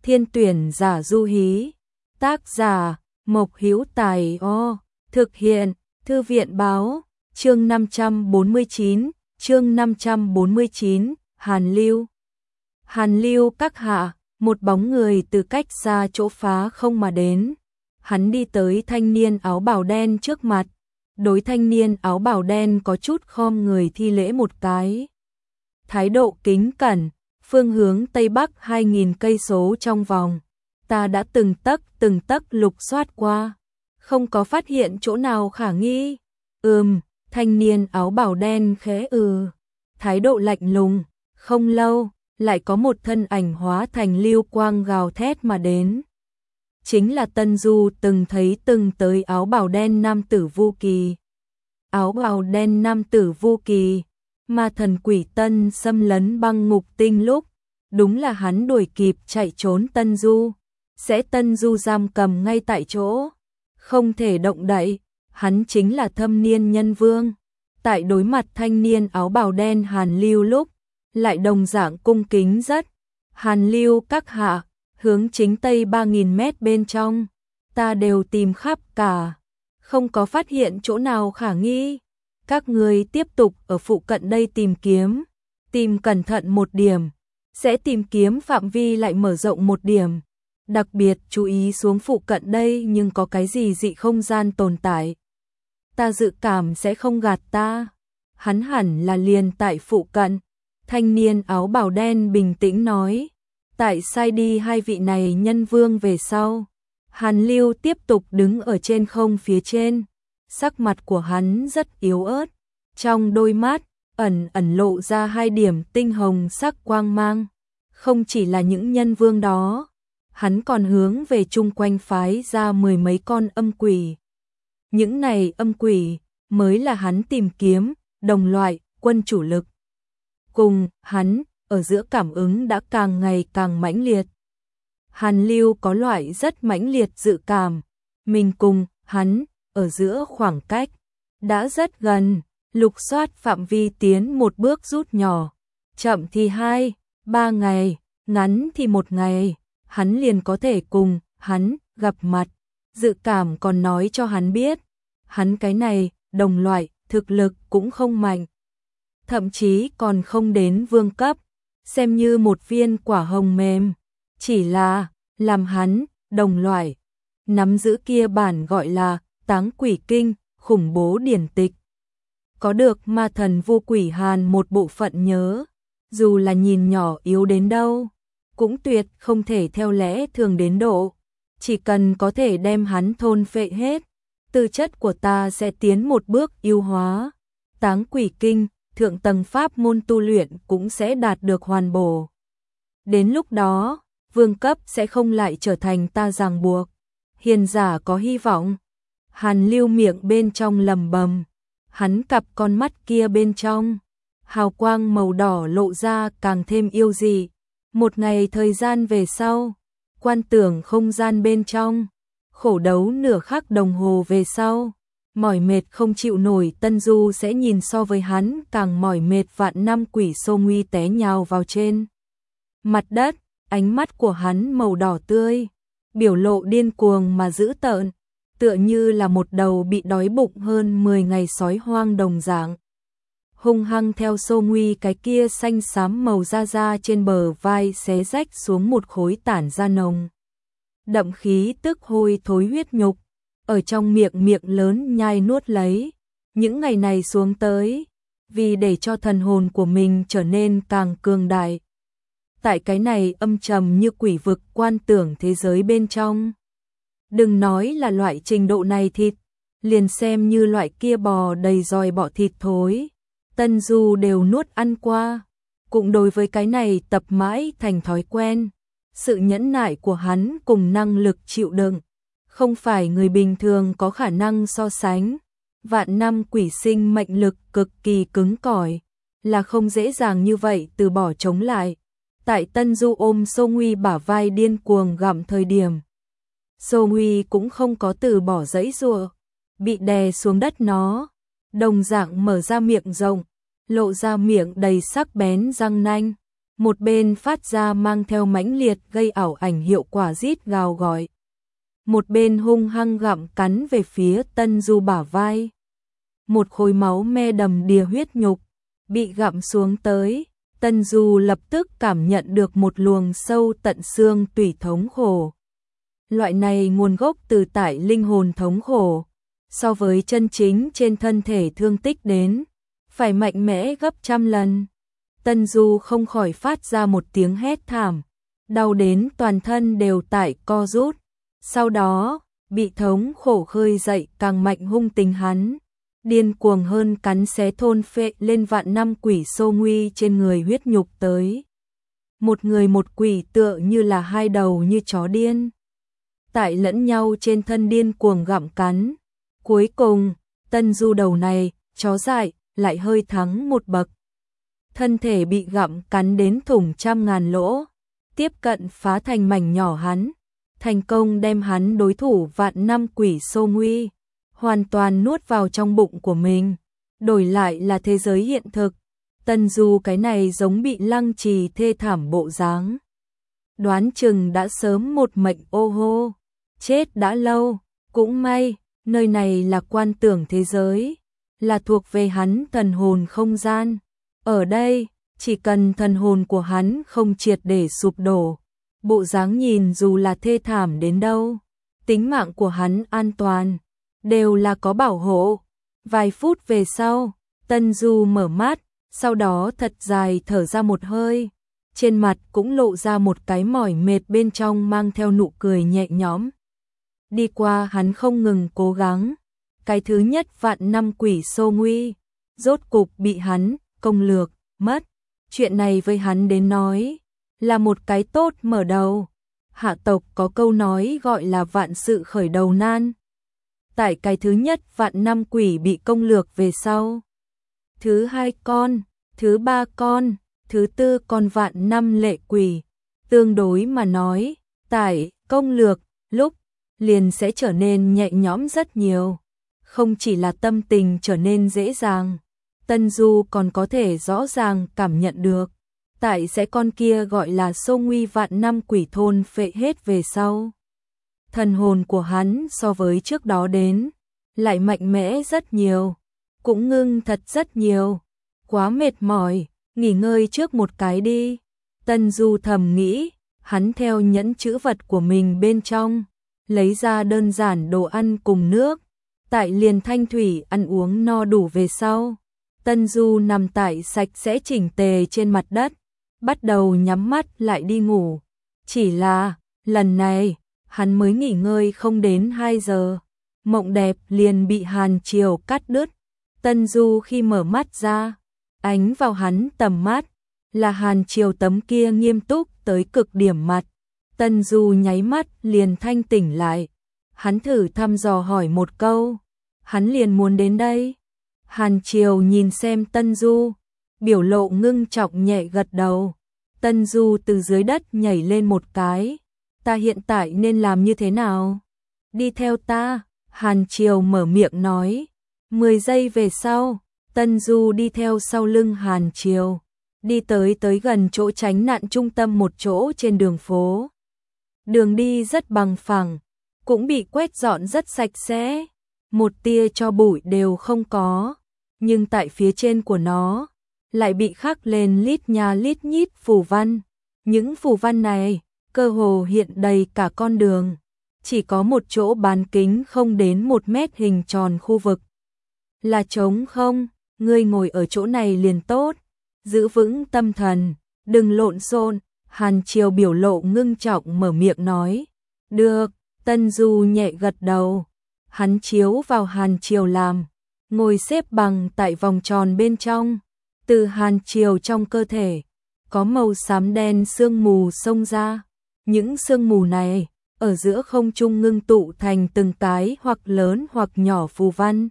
Thiên tuyển giả Du Hí. Tác giả Mộc Hữu Tài. Thực hiện Thư viện báo. Chương 549, Hàn Lưu. Hàn Lưu các hạ, một bóng người từ cách xa chỗ phá không mà đến. Hắn đi tới thanh niên áo bào đen trước mặt. Đối thanh niên áo bào đen có chút khom người thi lễ một cái. Thái độ kính cẩn, phương hướng Tây Bắc 2000 cây số trong vòng. Ta đã từng tấc lục soát qua, không có phát hiện chỗ nào khả nghi. Thanh niên áo bào đen khẽ thái độ lạnh lùng. Không lâu, lại có một thân ảnh hóa thành lưu quang gào thét mà đến. Chính là Tân Du từng tới áo bào đen nam tử Vu Kỳ. Áo bào đen nam tử Vu Kỳ, ma thần quỷ Tân xâm lấn băng ngục tinh lúc, đúng là hắn đuổi kịp chạy trốn Tân Du, sẽ Tân Du giam cầm ngay tại chỗ, không thể động đậy. Hắn chính là Thâm Niên Nhân Vương. Tại đối mặt thanh niên áo bào đen Hàn Lưu lúc, lại đồng dạng cung kính rất. Hàn Lưu các hạ, hướng chính Tây 3000 mét bên trong, ta đều tìm khắp cả, không có phát hiện chỗ nào khả nghi. Các ngươi tiếp tục ở phụ cận đây tìm cẩn thận một điểm, sẽ tìm kiếm phạm vi lại mở rộng một điểm. Đặc biệt chú ý xuống phụ cận đây nhưng có cái gì dị không gian tồn tại. Ta dự cảm sẽ không gạt ta. Hắn hẳn là liền tại phụ cận. Thanh niên áo bào đen bình tĩnh nói. Tại sai đi hai vị này nhân vương về sau. Hàn Lưu tiếp tục đứng ở trên không phía trên. Sắc mặt của hắn rất yếu ớt. Trong đôi mắt, ẩn lộ ra hai điểm tinh hồng sắc quang mang. Không chỉ là những nhân vương đó. Hắn còn hướng về chung quanh phái ra 10 mấy con âm quỷ. Những này âm quỷ mới là hắn tìm kiếm, đồng loại, quân chủ lực. Cùng hắn, ở giữa cảm ứng đã càng ngày càng mãnh liệt. Hàn Lưu có loại rất mãnh liệt dự cảm, mình cùng hắn, ở giữa khoảng cách, đã rất gần, lục soát phạm vi tiến một bước rút nhỏ. Chậm thì 2-3 ngày, ngắn thì 1 ngày, hắn liền có thể cùng hắn gặp mặt. Dự cảm còn nói cho hắn biết, hắn cái này, đồng loại, thực lực cũng không mạnh. Thậm chí còn không đến vương cấp, xem như một viên quả hồng mềm. Chỉ là, làm hắn, đồng loại, nắm giữ kia bản gọi là Táng Quỷ Kinh, khủng bố điển tịch. Có được ma thần Vu Quỷ Hàn một bộ phận nhớ, dù là nhìn nhỏ yếu đến đâu, cũng tuyệt không thể theo lẽ thường đến độ. Chỉ cần có thể đem hắn thôn phệ hết, tư chất của ta sẽ tiến một bước ưu hóa. Táng Quỷ Kinh, thượng tầng pháp môn tu luyện cũng sẽ đạt được hoàn bổ. Đến lúc đó, vương cấp sẽ không lại trở thành ta ràng buộc. Hiền giả có hy vọng. Hàn Lưu miệng bên trong lầm bầm. Hắn cặp con mắt kia bên trong, hào quang màu đỏ lộ ra càng thêm yêu dị. Một ngày thời gian về sau, quan tưởng không gian bên trong, khổ đấu nửa khắc đồng hồ về sau, mỏi mệt không chịu nổi Tân Du sẽ nhìn so với hắn càng mỏi mệt vạn năm quỷ Sô Nguy té nhào vào trên mặt đất, ánh mắt của hắn màu đỏ tươi, biểu lộ điên cuồng mà dữ tợn, tựa như là một đầu bị đói bụng hơn 10 ngày sói hoang đồng dạng. Hung hăng theo Sô Nguy cái kia xanh xám màu da trên bờ vai xé rách xuống một khối tản ra nồng đậm khí tức hôi thối huyết nhục, ở trong miệng lớn nhai nuốt lấy. Những ngày này xuống tới, vì để cho thần hồn của mình trở nên càng cường đại. Tại cái này âm trầm như quỷ vực quan tưởng thế giới bên trong. Đừng nói là loại trình độ này thịt, liền xem như loại kia bò đầy dòi bọ thịt thối, Tân Du đều nuốt ăn qua. Cũng đối với cái này tập mãi thành thói quen. Sự nhẫn nại của hắn cùng năng lực chịu đựng, không phải người bình thường có khả năng so sánh. Vạn năm quỷ sinh mệnh lực cực kỳ cứng cỏi, là không dễ dàng như vậy từ bỏ chống lại. Tại Tân Du ôm Sô Nguy bả vai điên cuồng gặm thời điểm, Sô Nguy cũng không có từ bỏ giãy giụa, bị đè xuống đất nó, đồng dạng mở ra miệng rộng, lộ ra miệng đầy sắc bén răng nanh. một bên phát ra mang theo mãnh liệt gây ảo ảnh hiệu quả rít gào gọi. Một bên hung hăng gặm cắn về phía Tân Du bả vai. Một khối máu me đầm đìa huyết nhục bị gặm xuống tới, Tân Du lập tức cảm nhận được một luồng sâu tận xương tủy thống khổ. Loại này nguồn gốc từ tại linh hồn thống khổ, so với chân chính trên thân thể thương tích đến, phải mạnh mẽ gấp trăm lần. Tân Du không khỏi phát ra một tiếng hét thảm, đau đến toàn thân đều tại co rút. Sau đó, bị thống khổ khơi dậy càng mạnh hung tính hắn, điên cuồng hơn cắn xé thôn phệ lên vạn năm quỷ sô nguy trên người huyết nhục tới. Một người một quỷ tựa như là hai đầu như chó điên, tại lẫn nhau trên thân điên cuồng gặm cắn. Cuối cùng, Tân Du đầu này, chó dại, lại hơi thắng một bậc. Thân thể bị gặm cắn đến thủng trăm ngàn lỗ, tiếp cận phá thành mảnh nhỏ hắn, thành công đem hắn đối thủ vạn năm quỷ sô nguy hoàn toàn nuốt vào trong bụng của mình, đổi lại là thế giới hiện thực. Tân Du cái này giống bị lăng trì thê thảm bộ dáng, đoán chừng đã sớm một mệnh ô hô, chết đã lâu. Cũng may, nơi này là quan tưởng thế giới, là thuộc về hắn thần hồn không gian. Ở đây, chỉ cần thần hồn của hắn không triệt để sụp đổ, bộ dáng nhìn dù là thê thảm đến đâu, tính mạng của hắn an toàn, đều là có bảo hộ. Vài phút về sau, Tân Du mở mắt, sau đó thật dài thở ra một hơi, trên mặt cũng lộ ra một cái mỏi mệt bên trong mang theo nụ cười nhẹ nhõm. Đi qua hắn không ngừng cố gắng, cái thứ nhất vạn năm quỷ sô nguy, rốt cục bị hắn công lược mất. Chuyện này với hắn đến nói là một cái tốt mở đầu. Hạ tộc có câu nói gọi là vạn sự khởi đầu nan. Tại cái thứ nhất vạn năm quỷ bị công lược về sau, thứ hai con, thứ ba con, thứ tư con vạn năm lệ quỷ, tương đối mà nói, tại công lược lúc liền sẽ trở nên nhẹ nhõm rất nhiều. Không chỉ là tâm tình trở nên dễ dàng, Tân Du còn có thể rõ ràng cảm nhận được, tại sẽ con kia gọi là sô nguy vạn năm quỷ thôn phệ hết về sau, thần hồn của hắn so với trước đó đến, lại mạnh mẽ rất nhiều, cũng ngưng thật rất nhiều. Quá mệt mỏi, nghỉ ngơi trước một cái đi. Tân Du thầm nghĩ, hắn theo nhẫn chữ vật của mình bên trong, lấy ra đơn giản đồ ăn cùng nước, tại liền thanh thủy ăn uống no đủ về sau. Tân Du nằm tại sạch sẽ chỉnh tề trên mặt đất, bắt đầu nhắm mắt lại đi ngủ. Chỉ là, lần này, hắn mới nghỉ ngơi không đến 2 giờ, mộng đẹp liền bị Hàn Triều cắt đứt. Tân Du khi mở mắt ra, ánh vào hắn tầm mắt, là Hàn Triều tấm kia nghiêm túc tới cực điểm mặt. Tân Du nháy mắt liền thanh tỉnh lại, hắn thử thăm dò hỏi một câu, hắn liền muốn đến đây. Hàn Triều nhìn xem Tân Du, biểu lộ ngưng trọng nhẹ gật đầu. Tân Du từ dưới đất nhảy lên một cái, ta hiện tại nên làm như thế nào? Đi theo ta, Hàn Triều mở miệng nói. 10 giây về sau, Tân Du đi theo sau lưng Hàn Triều, đi tới gần chỗ tránh nạn trung tâm một chỗ trên đường phố. Đường đi rất bằng phẳng, cũng bị quét dọn rất sạch sẽ, một tia tro bụi đều không có, nhưng tại phía trên của nó lại bị khắc lên lít nha lít nhít phù văn. Những phù văn này cơ hồ hiện đầy cả con đường, chỉ có một chỗ bán kính không đến 1 mét hình tròn khu vực là trống không. Ngươi ngồi ở chỗ này liền tốt, giữ vững tâm thần, đừng lộn xộn. Hàn Triều biểu lộ ngưng trọng mở miệng nói. Được. Tân Du nhẹ gật đầu, hắn chiếu vào Hàn Triều làm, ngồi xếp bằng tại vòng tròn bên trong. Từ Hàn Triều trong cơ thể có màu xám đen sương mù xông ra, những sương mù này ở giữa không trung ngưng tụ thành từng cái hoặc lớn hoặc nhỏ phù văn.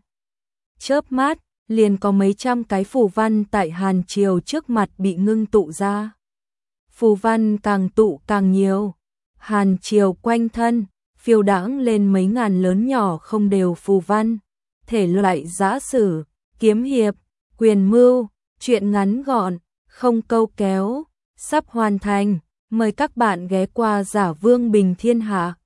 Chớp mắt, liền có mấy trăm cái phù văn tại Hàn Triều trước mặt bị ngưng tụ ra. Phù văn càng tụ càng nhiều, Hàn Triều quanh thân phiêu đãng lên mấy ngàn lớn nhỏ không đều phù văn, thể loại giã sử, kiếm hiệp, quyền mưu, chuyện ngắn gọn, không câu kéo, sắp hoàn thành. Mời các bạn ghé qua Giả Vương Bình Thiên Hạ.